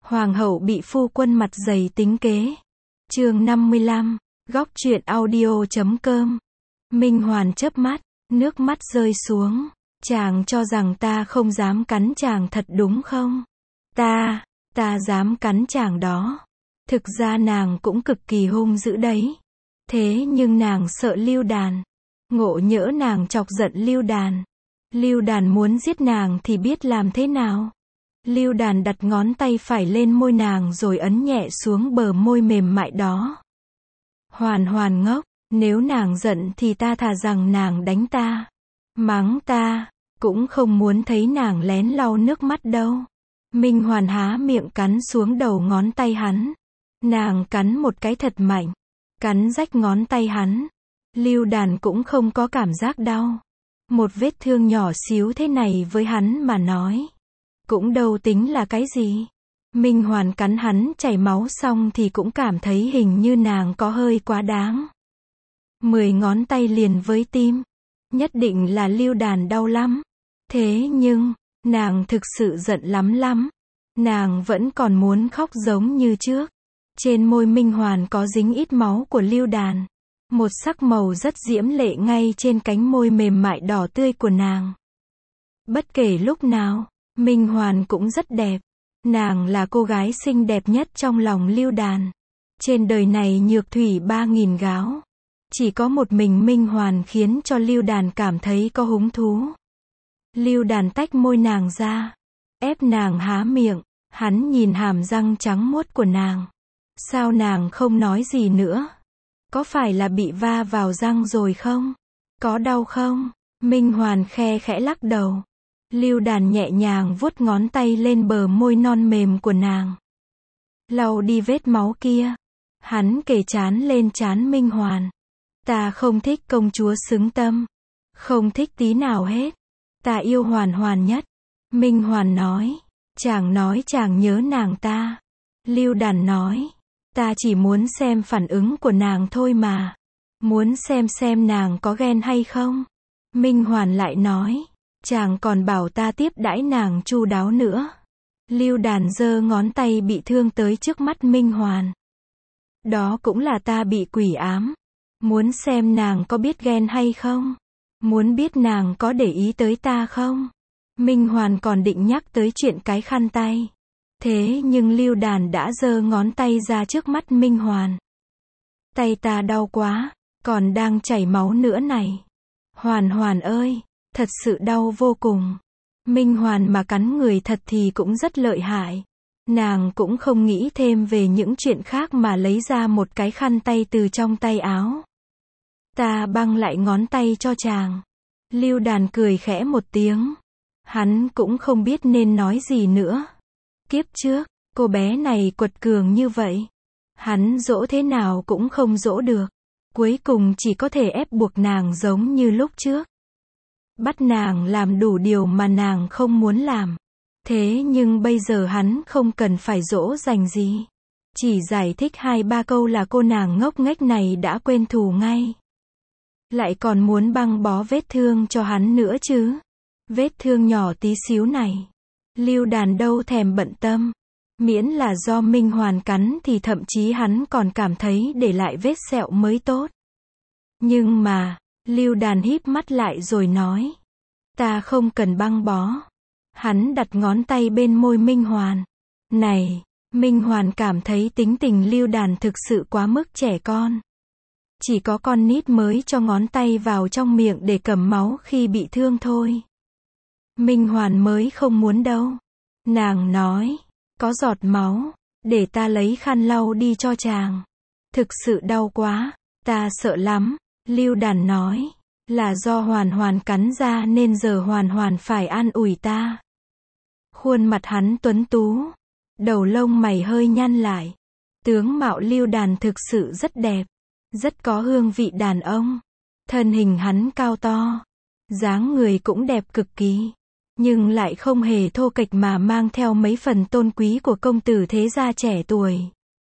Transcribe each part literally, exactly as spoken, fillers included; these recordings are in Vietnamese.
Hoàng hậu bị phu quân mặt dày tính kế. Chương năm mươi lăm, góc truyện audio chấm com. Minh Hoàn chớp mắt, nước mắt rơi xuống. Chàng cho rằng ta không dám cắn chàng thật đúng không? Ta, ta dám cắn chàng đó. Thực ra nàng cũng cực kỳ hung dữ đấy. Thế nhưng nàng sợ Lưu Đàn. Ngộ nhỡ nàng chọc giận Lưu Đàn. Lưu Đàn muốn giết nàng thì biết làm thế nào? Lưu Đàn đặt ngón tay phải lên môi nàng rồi ấn nhẹ xuống bờ môi mềm mại đó. Hoàn Hoàn ngốc, nếu nàng giận thì ta thà rằng nàng đánh ta, mắng ta, cũng không muốn thấy nàng lén lau nước mắt đâu. Minh Hoàn há miệng cắn xuống đầu ngón tay hắn. Nàng cắn một cái thật mạnh, cắn rách ngón tay hắn. Lưu Đàn cũng không có cảm giác đau. Một vết thương nhỏ xíu thế này với hắn mà nói, cũng đâu tính là cái gì. Minh Hoàn cắn hắn chảy máu xong thì cũng cảm thấy hình như nàng có hơi quá đáng. Mười ngón tay liền với tim. Nhất định là Lưu Đàn đau lắm. Thế nhưng, nàng thực sự giận lắm lắm. Nàng vẫn còn muốn khóc giống như trước. Trên môi Minh Hoàn có dính ít máu của Lưu Đàn. Một sắc màu rất diễm lệ ngay trên cánh môi mềm mại đỏ tươi của nàng. Bất kể lúc nào, Minh Hoàn cũng rất đẹp. Nàng là cô gái xinh đẹp nhất trong lòng Lưu Đàn. Trên đời này nhược thủy ba nghìn gáo. Chỉ có một mình Minh Hoàn khiến cho Lưu Đàn cảm thấy có hứng thú. Lưu Đàn tách môi nàng ra, ép nàng há miệng. Hắn nhìn hàm răng trắng muốt của nàng. Sao nàng không nói gì nữa? Có phải là bị va vào răng rồi không? Có đau không? Minh Hoàn khe khẽ lắc đầu. Lưu Đàn nhẹ nhàng vuốt ngón tay lên bờ môi non mềm của nàng. Lau đi vết máu kia. Hắn kề trán lên trán Minh Hoàn. Ta không thích công chúa xứng tâm. Không thích tí nào hết. Ta yêu Hoàn Hoàn nhất. Minh Hoàn nói. Chàng nói chàng nhớ nàng ta. Lưu Đàn nói. Ta chỉ muốn xem phản ứng của nàng thôi mà. Muốn xem xem nàng có ghen hay không. Minh Hoàn lại nói. Chàng còn bảo ta tiếp đãi nàng chu đáo nữa. Lưu Đàn giơ ngón tay bị thương tới trước mắt Minh Hoàn. Đó cũng là ta bị quỷ ám. Muốn xem nàng có biết ghen hay không. Muốn biết nàng có để ý tới ta không. Minh Hoàn còn định nhắc tới chuyện cái khăn tay. Thế nhưng Lưu Đàn đã giơ ngón tay ra trước mắt Minh Hoàn. Tay ta đau quá, còn đang chảy máu nữa này. Hoàn Hoàn ơi, thật sự đau vô cùng. Minh Hoàn mà cắn người thật thì cũng rất lợi hại. Nàng cũng không nghĩ thêm về những chuyện khác mà lấy ra một cái khăn tay từ trong tay áo. Ta băng lại ngón tay cho chàng. Lưu Đàn cười khẽ một tiếng. Hắn cũng không biết nên nói gì nữa. Kiếp trước, cô bé này quật cường như vậy. Hắn dỗ thế nào cũng không dỗ được. Cuối cùng chỉ có thể ép buộc nàng giống như lúc trước. Bắt nàng làm đủ điều mà nàng không muốn làm. Thế nhưng bây giờ hắn không cần phải dỗ dành gì. Chỉ giải thích hai ba câu là cô nàng ngốc nghếch này đã quên thù ngay. Lại còn muốn băng bó vết thương cho hắn nữa chứ. Vết thương nhỏ tí xíu này. Lưu Đàn đâu thèm bận tâm. Miễn là do Minh Hoàn cắn thì thậm chí hắn còn cảm thấy để lại vết sẹo mới tốt. Nhưng mà, Lưu Đàn híp mắt lại rồi nói. Ta không cần băng bó. Hắn đặt ngón tay bên môi Minh Hoàn. Này, Minh Hoàn cảm thấy tính tình Lưu Đàn thực sự quá mức trẻ con. Chỉ có con nít mới cho ngón tay vào trong miệng để cầm máu khi bị thương thôi. Minh Hoàn mới không muốn đâu. Nàng nói, có giọt máu, để ta lấy khăn lau đi cho chàng. Thực sự đau quá, ta sợ lắm. Lưu Đàn nói, là do Hoàn Hoàn cắn ra nên giờ Hoàn Hoàn phải an ủi ta. Khuôn mặt hắn tuấn tú, đầu lông mày hơi nhăn lại. Tướng mạo Lưu Đàn thực sự rất đẹp, rất có hương vị đàn ông. Thân hình hắn cao to, dáng người cũng đẹp cực kỳ. Nhưng lại không hề thô kệch mà mang theo mấy phần tôn quý của công tử thế gia trẻ tuổi.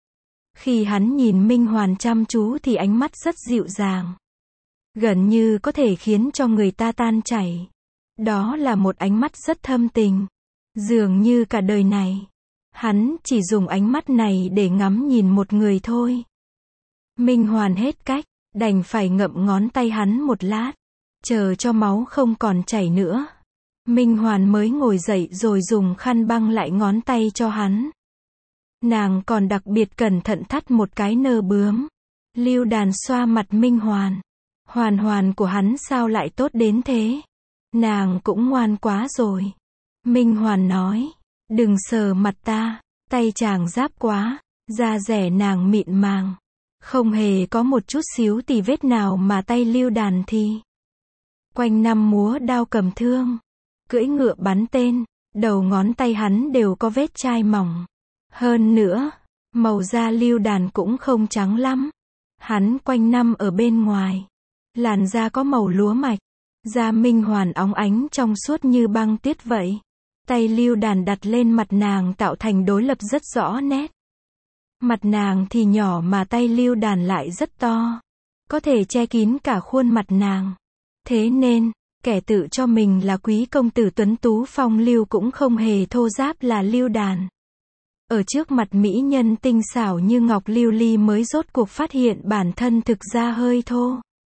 Khi hắn nhìn Minh Hoàn chăm chú thì ánh mắt rất dịu dàng. Gần như có thể khiến cho người ta tan chảy. Đó là một ánh mắt rất thâm tình. Dường như cả đời này, Hắn chỉ dùng ánh mắt này để ngắm nhìn một người thôi. Minh Hoàn hết cách, đành phải ngậm ngón tay hắn một lát, chờ cho máu không còn chảy nữa. Minh Hoàn mới ngồi dậy rồi dùng khăn băng lại ngón tay cho hắn. Nàng còn đặc biệt cẩn thận thắt một cái nơ bướm. Lưu Đàn xoa mặt Minh Hoàn. Hoàn hoàn của hắn sao lại tốt đến thế? Nàng cũng ngoan quá rồi. Minh Hoàn nói, đừng sờ mặt ta, tay chàng ráp quá, da dẻ nàng mịn màng. Không hề có một chút xíu tì vết nào mà tay Lưu Đàn thì quanh năm múa đao cầm thương, cưỡi ngựa bắn tên, đầu ngón tay hắn đều có vết chai mỏng. Hơn nữa, màu da Lưu Đàn cũng không trắng lắm. Hắn quanh năm ở bên ngoài. Làn da có màu lúa mạch. Da Minh Hoàn óng ánh trong suốt như băng tuyết vậy. Tay Lưu Đàn đặt lên mặt nàng tạo thành đối lập rất rõ nét. Mặt nàng thì nhỏ mà tay Lưu Đàn lại rất to. Có thể che kín cả khuôn mặt nàng. Thế nên, kẻ tự cho mình là quý công tử tuấn tú phong lưu cũng không hề thô giáp là Lưu Đàn. Ở trước mặt mỹ nhân tinh xảo như ngọc lưu ly mới rốt cuộc phát hiện bản thân thực ra hơi thô.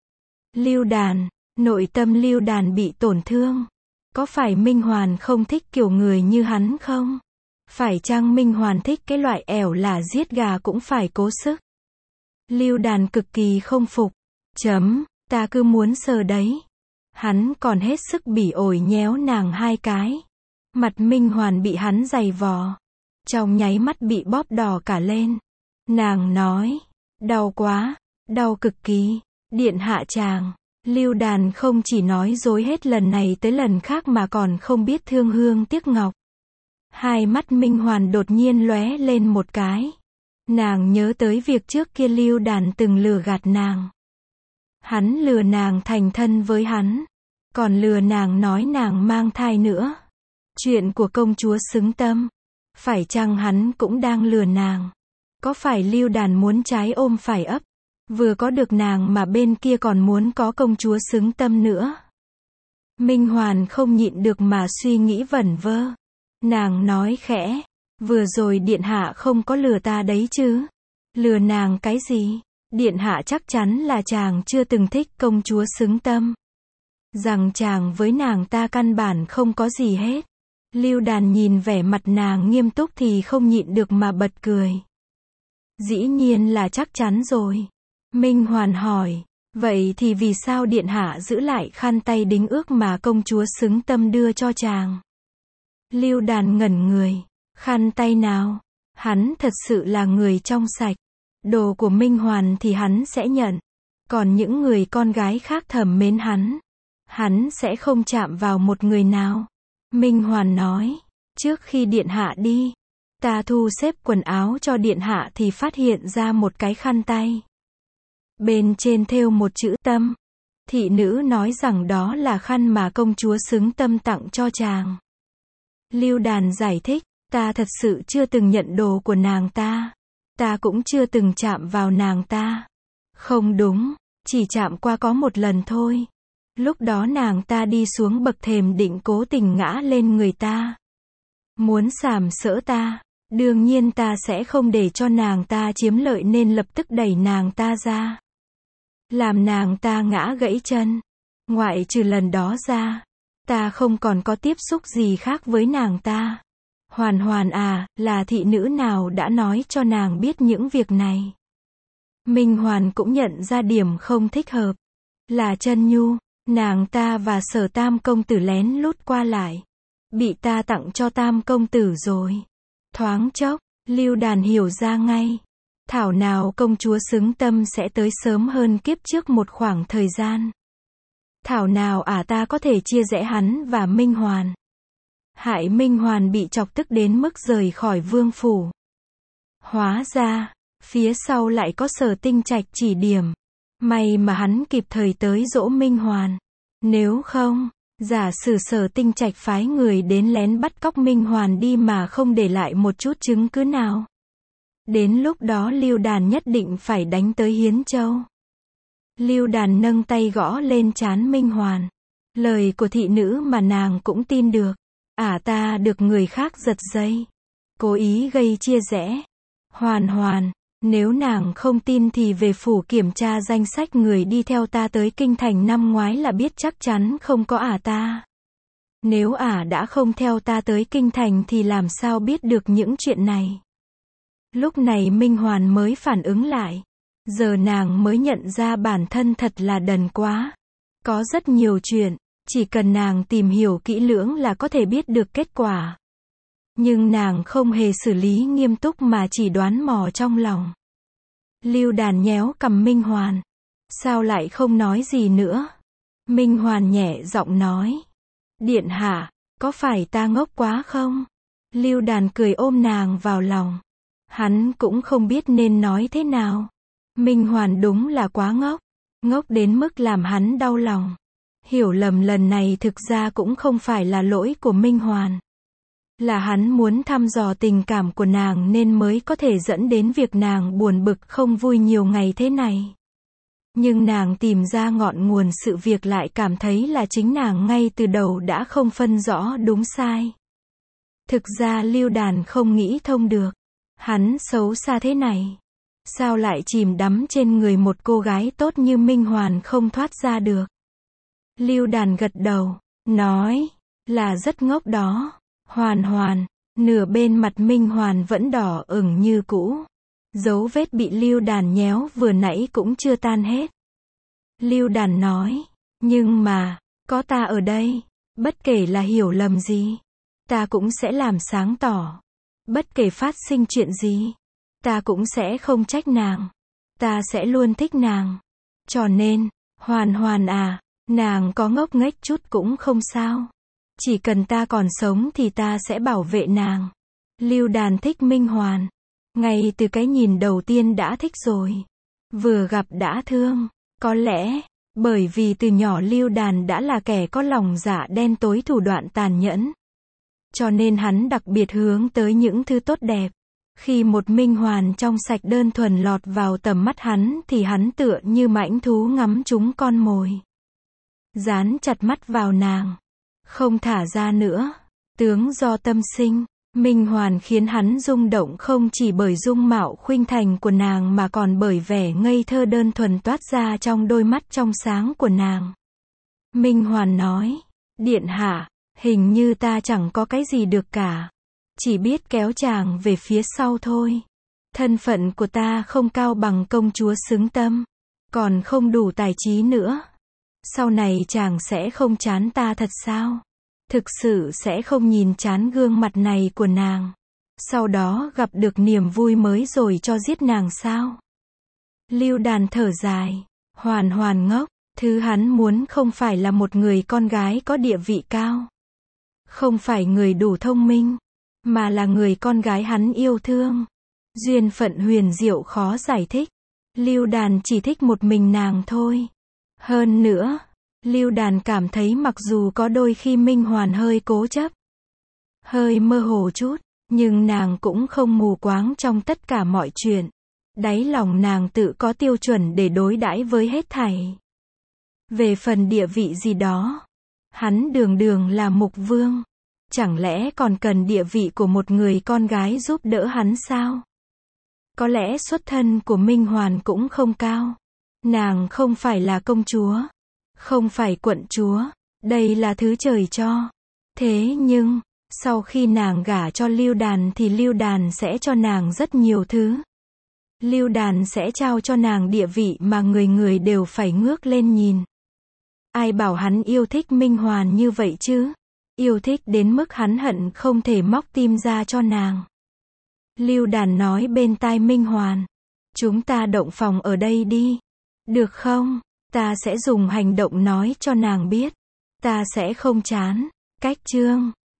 Lưu Đàn, nội tâm Lưu Đàn bị tổn thương. Có phải Minh Hoàn không thích kiểu người như hắn không? Phải chăng Minh Hoàn thích cái loại ẻo là giết gà cũng phải cố sức? Lưu Đàn cực kỳ không phục. Chấm, ta cứ muốn sờ đấy. Hắn còn hết sức bỉ ổi nhéo nàng hai cái. Mặt Minh Hoàn bị hắn giày vò. Trong nháy mắt bị bóp đỏ cả lên. Nàng nói, đau quá, đau cực kỳ. Điện hạ chàng. Lưu Đàn không chỉ nói dối hết lần này tới lần khác mà còn không biết thương hương tiếc ngọc. Hai mắt Minh Hoàn đột nhiên lóe lên một cái. Nàng nhớ tới việc trước kia Lưu Đàn từng lừa gạt nàng. Hắn lừa nàng thành thân với hắn. Còn lừa nàng nói nàng mang thai nữa. Chuyện của công chúa xứng tâm. Phải chăng hắn cũng đang lừa nàng? Có phải Lưu Đàn muốn trái ôm phải ấp? Vừa có được nàng mà bên kia còn muốn có công chúa xứng tâm nữa. Minh Hoàn không nhịn được mà suy nghĩ vẩn vơ. Nàng nói khẽ, vừa rồi điện hạ không có lừa ta đấy chứ? Lừa nàng cái gì? Điện hạ chắc chắn là chàng chưa từng thích công chúa xứng tâm. Rằng chàng với nàng ta căn bản không có gì hết. Lưu Đàn nhìn vẻ mặt nàng nghiêm túc thì không nhịn được mà bật cười. Dĩ nhiên là chắc chắn rồi. Minh Hoàn hỏi, vậy thì vì sao điện hạ giữ lại khăn tay đính ước mà công chúa xứng tâm đưa cho chàng? Lưu Đàn ngẩn người, khăn tay nào? Hắn thật sự là người trong sạch. Đồ của Minh Hoàn thì hắn sẽ nhận. Còn những người con gái khác thầm mến hắn, hắn sẽ không chạm vào một người nào. Minh Hoàn nói, trước khi điện hạ đi, ta thu xếp quần áo cho điện hạ thì phát hiện ra một cái khăn tay. Bên trên thêu một chữ tâm. Thị nữ nói rằng đó là khăn mà công chúa xứng tâm tặng cho chàng. Lưu Đàn giải thích, ta thật sự chưa từng nhận đồ của nàng ta. Ta cũng chưa từng chạm vào nàng ta. Không đúng, chỉ chạm qua có một lần thôi. Lúc đó nàng ta đi xuống bậc thềm định cố tình ngã lên người ta. Muốn sàm sỡ ta. Đương nhiên ta sẽ không để cho nàng ta chiếm lợi nên lập tức đẩy nàng ta ra. Làm nàng ta ngã gãy chân. Ngoại trừ lần đó ra, ta không còn có tiếp xúc gì khác với nàng ta. Hoàn Hoàn à, là thị nữ nào đã nói cho nàng biết những việc này? Minh Hoàn cũng nhận ra điểm không thích hợp. Là Chân Nhu, nàng ta và Sở Tam công tử lén lút qua lại. Bị ta tặng cho Tam công tử rồi. Thoáng chốc, Lưu Đàn hiểu ra ngay. Thảo nào công chúa xứng tâm sẽ tới sớm hơn kiếp trước một khoảng thời gian. Thảo nào à ta có thể chia rẽ hắn và Minh Hoàn. Hại Minh Hoàn bị chọc tức đến mức rời khỏi vương phủ. Hóa ra, phía sau lại có Sở Tinh Trạch chỉ điểm. May mà hắn kịp thời tới dỗ Minh Hoàn. Nếu không, giả sử Sở Tinh Trạch phái người đến lén bắt cóc Minh Hoàn đi mà không để lại một chút chứng cứ nào. Đến lúc đó Lưu Đàn nhất định phải đánh tới Hiến Châu. Lưu Đàn nâng tay gõ lên trán Minh Hoàn. Lời của thị nữ mà nàng cũng tin được. Ả ta được người khác giật dây. cố ý gây chia rẽ. Hoàn Hoàn, nếu nàng không tin thì về phủ kiểm tra danh sách người đi theo ta tới kinh thành năm ngoái là biết chắc chắn không có ả ta. Nếu ả đã không theo ta tới kinh thành thì làm sao biết được những chuyện này. Lúc này Minh Hoàn mới phản ứng lại. Giờ nàng mới nhận ra bản thân thật là đần quá. Có rất nhiều chuyện, chỉ cần nàng tìm hiểu kỹ lưỡng là có thể biết được kết quả. Nhưng nàng không hề xử lý nghiêm túc mà chỉ đoán mò trong lòng. Lưu Đàn nhéo cằm Minh Hoàn. Sao lại không nói gì nữa? Minh Hoàn nhẹ giọng nói. Điện hạ, có phải ta ngốc quá không? Lưu Đàn cười ôm nàng vào lòng. Hắn cũng không biết nên nói thế nào. Minh Hoàn đúng là quá ngốc. Ngốc đến mức làm hắn đau lòng. Hiểu lầm lần này thực ra cũng không phải là lỗi của Minh Hoàn. Là hắn muốn thăm dò tình cảm của nàng nên mới có thể dẫn đến việc nàng buồn bực không vui nhiều ngày thế này. Nhưng nàng tìm ra ngọn nguồn sự việc lại cảm thấy là chính nàng ngay từ đầu đã không phân rõ đúng sai. Thực ra Lưu Đàn không nghĩ thông được. Hắn xấu xa thế này. Sao lại chìm đắm trên người một cô gái tốt như Minh Hoàn không thoát ra được. Lưu Đàn gật đầu, nói, là rất ngốc đó. Hoàn Hoàn, nửa bên mặt Minh Hoàn vẫn đỏ ửng như cũ. Dấu vết bị Lưu Đàn nhéo vừa nãy cũng chưa tan hết. Lưu Đàn nói, nhưng mà, có ta ở đây, bất kể là hiểu lầm gì, ta cũng sẽ làm sáng tỏ. Bất kể phát sinh chuyện gì, ta cũng sẽ không trách nàng. Ta sẽ luôn thích nàng. Cho nên, Hoàn Hoàn à, nàng có ngốc nghếch chút cũng không sao. Chỉ cần ta còn sống thì ta sẽ bảo vệ nàng. Lưu Đàn thích Minh Hoàn. Ngay từ cái nhìn đầu tiên đã thích rồi. Vừa gặp đã thương. Có lẽ, bởi vì từ nhỏ Lưu Đàn đã là kẻ có lòng dạ đen tối thủ đoạn tàn nhẫn. Cho nên hắn đặc biệt hướng tới những thứ tốt đẹp. Khi một Minh Hoàn trong sạch đơn thuần lọt vào tầm mắt hắn thì hắn tựa như mãnh thú ngắm trúng con mồi. Dán chặt mắt vào nàng. Không thả ra nữa. Tướng do tâm sinh. Minh Hoàn khiến hắn rung động không chỉ bởi dung mạo khuynh thành của nàng mà còn bởi vẻ ngây thơ đơn thuần toát ra trong đôi mắt trong sáng của nàng. Minh Hoàn nói, điện hạ, hình như ta chẳng có cái gì được cả. Chỉ biết kéo chàng về phía sau thôi. Thân phận của ta không cao bằng công chúa xứng tâm. Còn không đủ tài trí nữa. Sau này chàng sẽ không chán ta thật sao? Thực sự sẽ không nhìn chán gương mặt này của nàng. Sau đó gặp được niềm vui mới rồi cho giết nàng sao? Lưu Đàn thở dài. Hoàn Hoàn ngốc. Thứ hắn muốn không phải là một người con gái có địa vị cao. Không phải người đủ thông minh. Mà là người con gái hắn yêu thương. Duyên phận huyền diệu khó giải thích. Lưu Đàn chỉ thích một mình nàng thôi. Hơn nữa, Lưu Đàn cảm thấy mặc dù có đôi khi Minh Hoàn hơi cố chấp, hơi mơ hồ chút, nhưng nàng cũng không mù quáng trong tất cả mọi chuyện. Đáy lòng nàng tự có tiêu chuẩn để đối đãi với hết thảy. Về phần địa vị gì đó, hắn đường đường là mục vương. Chẳng lẽ còn cần địa vị của một người con gái giúp đỡ hắn sao? Có lẽ xuất thân của Minh Hoàn cũng không cao. Nàng không phải là công chúa. Không phải quận chúa. Đây là thứ trời cho. Thế nhưng, sau khi nàng gả cho Lưu Đàn thì Lưu Đàn sẽ cho nàng rất nhiều thứ. Lưu Đàn sẽ trao cho nàng địa vị mà người người đều phải ngước lên nhìn. Ai bảo hắn yêu thích Minh Hoàn như vậy chứ? Yêu thích đến mức hắn hận không thể móc tim ra cho nàng. Lưu Đàn nói bên tai Minh Hoàn. Chúng ta động phòng ở đây đi. Được không? Ta sẽ dùng hành động nói cho nàng biết. Ta sẽ không chán. Cách chương